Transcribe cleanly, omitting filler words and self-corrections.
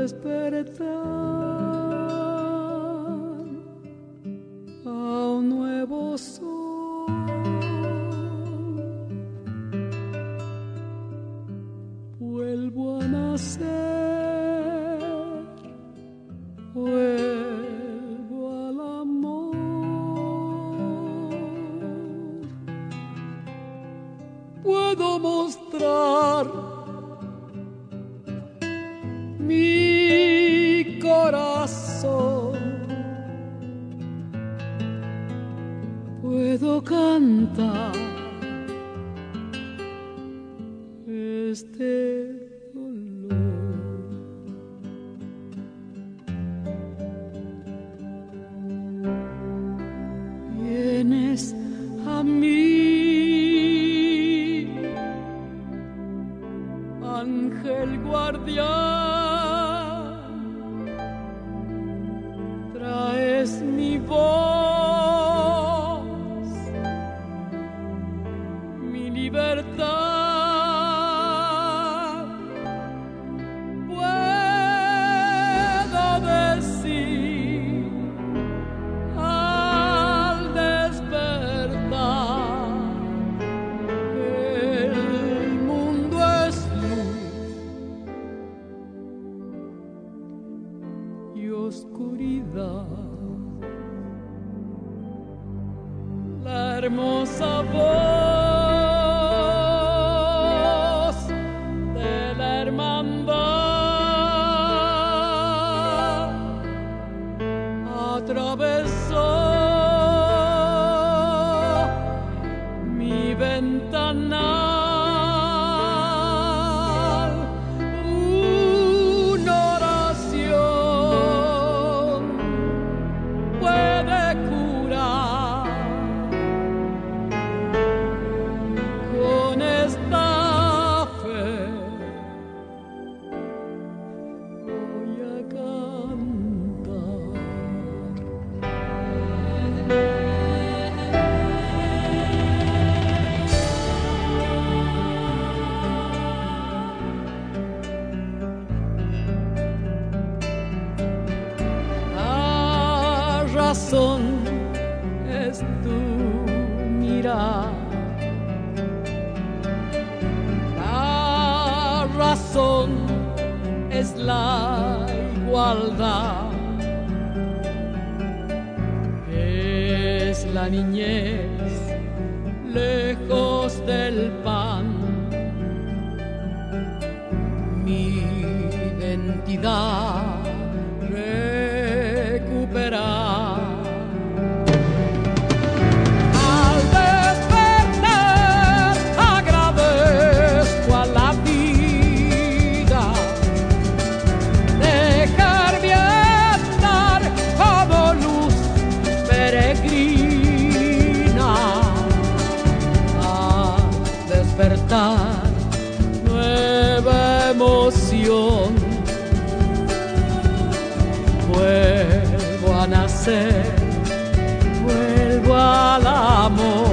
despertar a un nuevo sol. Vuelvo a nacer, vuelvo al amor. Puedo mostrar mi corazón, puedo cantar este dolor. Vienes a mí, ángel guardián, traes mi voz, mi libertad. Puedo decir al despertar, el mundo es luz y oscuridad. La hermosa voz de la hermandad atravesó mi ventanal. Una oración puede curar. Con esta fe voy a cantar. La razón es tu mirar. La razón es la igualdad. Es la niñez lejos del pan. Mi identidad recuperar. Al despertar agradezco a la vida, dejarme andar como luz peregrina. Al despertar nueva emoción, vuelvo a nacer, vuelvo al amor.